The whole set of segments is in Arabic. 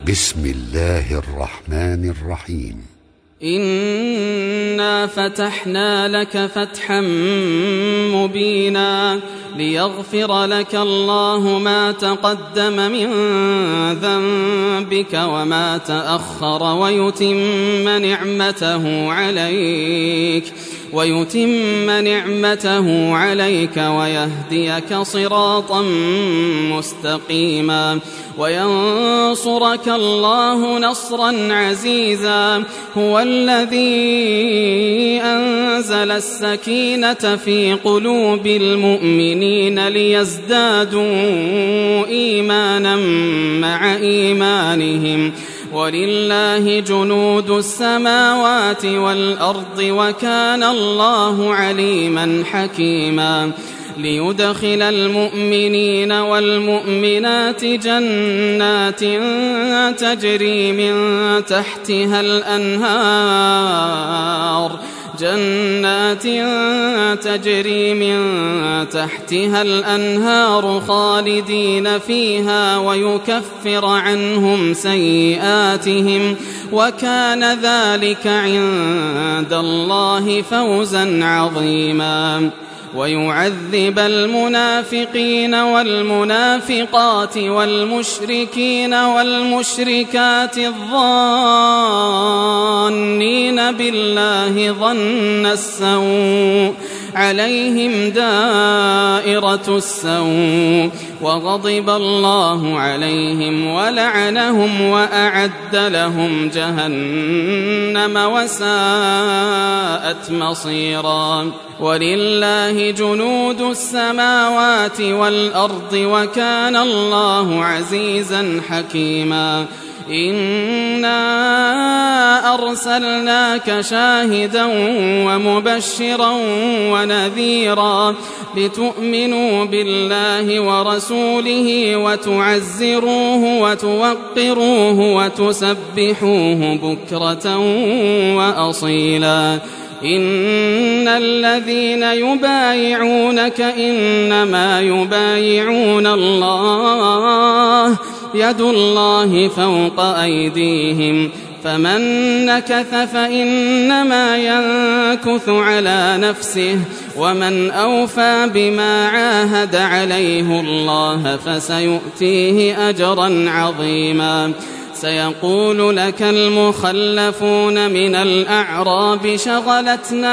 بسم الله الرحمن الرحيم. إنا فتحنا لك فتحا مبينا ليغفر لك الله ما تقدم من ذنبك وما تأخر ويتم نعمته عليك ويهديك صراطا مستقيما وينصرك الله نصرا عزيزا. هو الذي أنزل السكينة في قلوب المؤمنين ليزدادوا إيمانا مع إيمانهم ولله جنود السماوات والأرض وكان الله عليما حكيما. ليدخل المؤمنين والمؤمنات جنات تجري من تحتها الأنهار خالدين فيها ويكفر عنهم سيئاتهم وكان ذلك عند الله فوزا عظيما. ويعذب المنافقين والمنافقات والمشركين والمشركات الظانين بالله ظن السوء عليهم دائرة السوء وغضب الله عليهم ولعنهم وأعد لهم جهنم وساءت مصيرا. ولله جنود السماوات والأرض وكان الله عزيزا حكيما. إنا أرسلناك شاهدا ومبشرا ونذيرا لتؤمنوا بالله ورسوله وتعزروه وتوقروه وتسبحوه بكرة وأصيلا. إن الذين يبايعونك إنما يبايعون الله يد الله فوق أيديهم فمن نكث فإنما ينكث على نفسه ومن أوفى بما عاهد عليه الله فسيؤتيه أجرا عظيما. سيقول لك المخلفون من الأعراب شغلتنا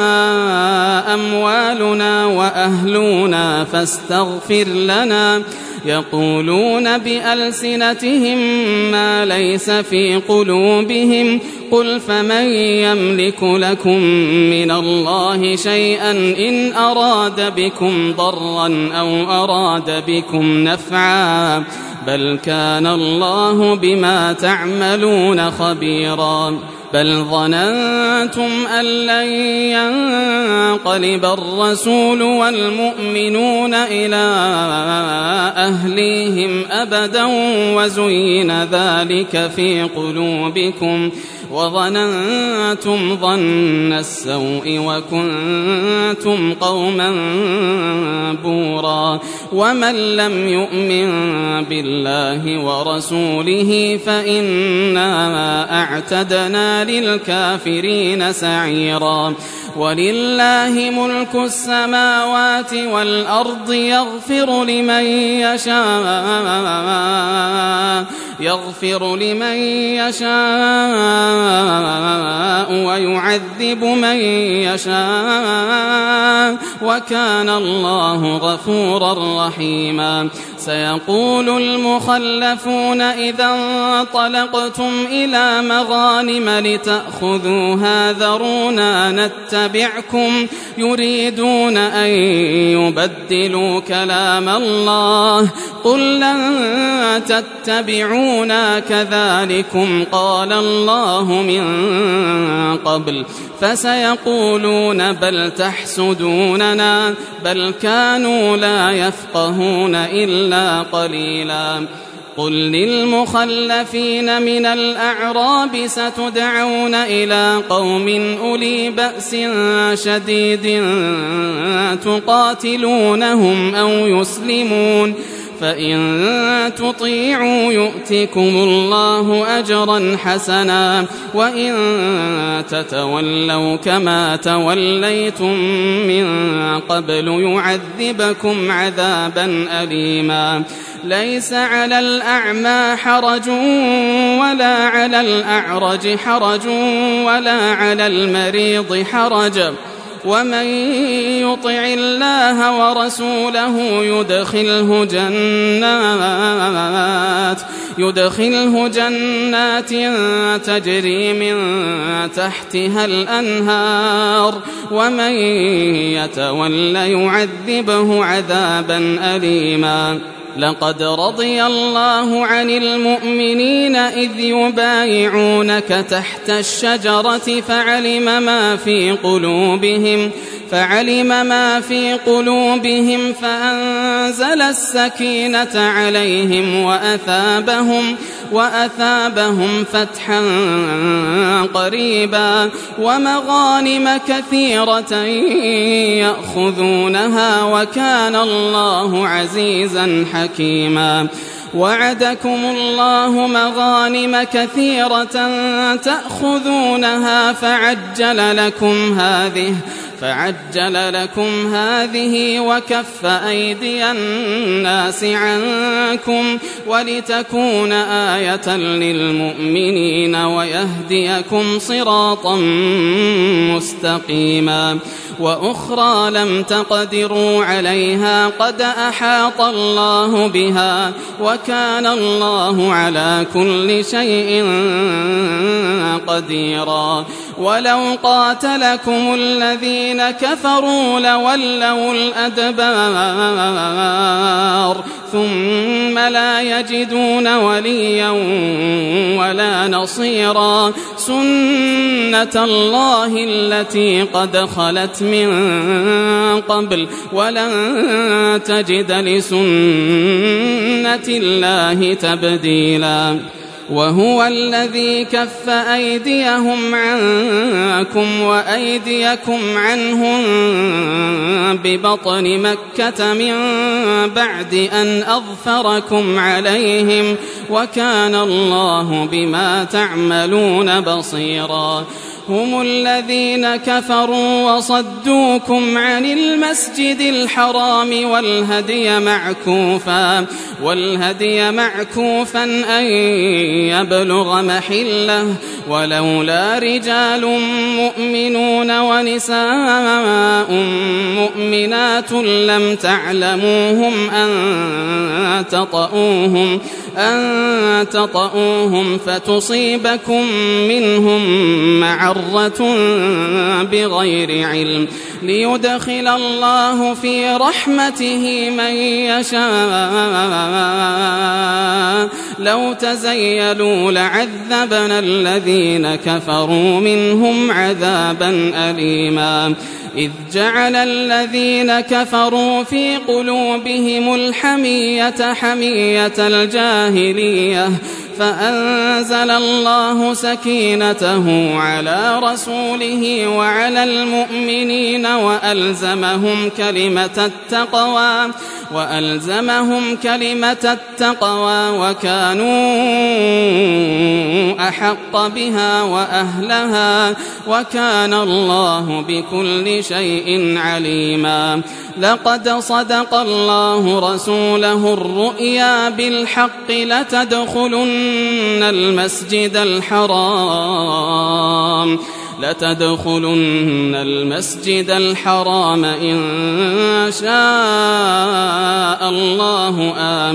أموالنا وأهلنا فاستغفر لنا يقولون بألسنتهم ما ليس في قلوبهم قل فمن يملك لكم من الله شيئا إن أراد بكم ضرا أو أراد بكم نفعا بل كان الله بما تعملون خبيرا. بل ظننتم أن لن ينقلب الرسول والمؤمنون إلى أهليهم أبدا وزين ذلك في قلوبكم وظننتم ظن السوء وكنتم قوما بورا. ومن لم يؤمن بالله ورسوله فإنا أعتدنا للكافرين سعيرا. ولله ملك السماوات والأرض يغفر لمن يشاء ويعذب من يشاء وكان الله غفورا رحيما. سيقول المخلفون إذا انطلقتم إلى مغانم لتأخذوها ذرونا نتبعكم يريدون أن يبدلوا كلام الله قل لن تتبعونا كذلكم قال الله من قبل فسيقولون بل تحسدوننا بل كانوا لا يفقهون إلا قليلا. قل للمخلفين من الأعراب ستدعون إلى قوم أولي بأس شديد تقاتلونهم أو يسلمون فإن تطيعوا يؤتكم الله أجرا حسنا وإن تتولوا كما توليتم من قبل يعذبكم عذابا أليما ليس على الأعمى حرج ولا على الأعرج حرج ولا على المريض حرج ومن يطع الله ورسوله يدخله جنات تجري من تحتها الأنهار ومن يتول يعذبه عذابا أليما لقد رضي الله عن المؤمنين إذ يبايعونك تحت الشجرة فعلم ما في قلوبهم فأنزل السكينة عليهم وأثابهم فتحا قريبا ومغانم كثيرة يأخذونها وكان الله عزيزا حكيما وعدكم الله مغانم كثيرة تأخذونها فعجل لكم هذه وكف أيدي الناس عنكم ولتكون آية للمؤمنين ويهديكم صراطا مستقيما وأخرى لم تقدروا عليها قد أحاط الله بها وكان الله على كل شيء قديرا ولو قاتلكم الذين كفروا لولوا الأدبار ثم لا يجدون وليا ولا نصيرا سنة الله التي قد خلت من قبل ولن تجد لسنة الله تبديلا وهو الذي كف أيديهم عنكم وأيديكم عنهم ببطن مكة من بعد أن أظفركم عليهم وكان الله بما تعملون بصيرا هم الذين كفروا وصدوكم عن المسجد الحرام والهدي معكوفا أن يبلغ محله ولولا رجال مؤمنون ونساء مؤمنات لم تعلموهم أن تطؤوهم فتصيبكم منهم معرة بغير علم ليدخل الله في رحمته من يشاء لو تزيلوا لعذبنا الذين كفروا منهم عذابا أليما إذ جعل الذين كفروا في قلوبهم الحمية حمية الجاهلية فأنزل الله سكينته على رسوله وعلى المؤمنين وألزمهم كلمة التقوى وكانوا أحق بها وأهلها وكان الله بكل شيء عليما لقد صدق الله رسوله الرؤيا بالحق لتدخلن المسجد الحرام إن شاء الله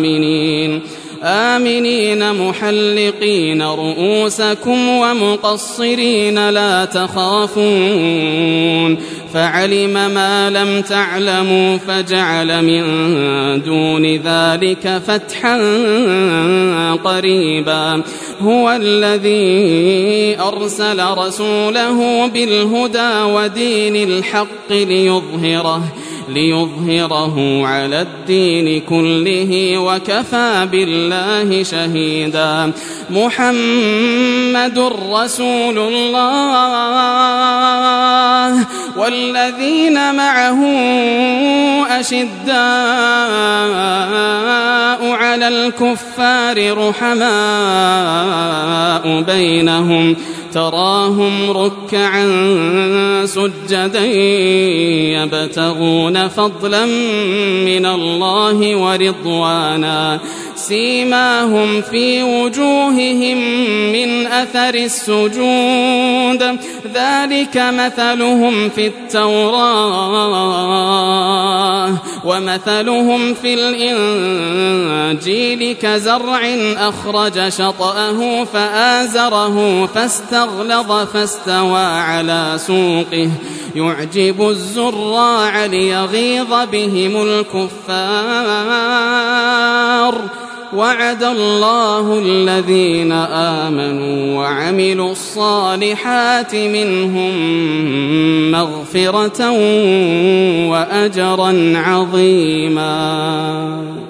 آمنين محلقين رؤوسكم ومقصرين لا تخافون فعلم ما لم تعلموا فجعل من دون ذلك فتحا قريبا هو الذي أرسل رسوله بالهدى ودين الحق ليظهره على الدين كله وكفى بالله شهيدا. محمد رسول الله والذين معه أشداء على الكفار رحماء بينهم تراهم ركعا سجدا يبتغون فضلا من الله ورضوانا سيماهم في وجوههم من أثر السجود ذلك مثلهم في التوراة ومثلهم في الإنجيل كزرع أخرج شطأه فآزره فاستغلظ فاستوى على سوقه يعجب الزراع ليغيظ بهم الكفار. وعد الله الذين آمنوا وعملوا الصالحات منهم مغفرة وأجرا عظيما.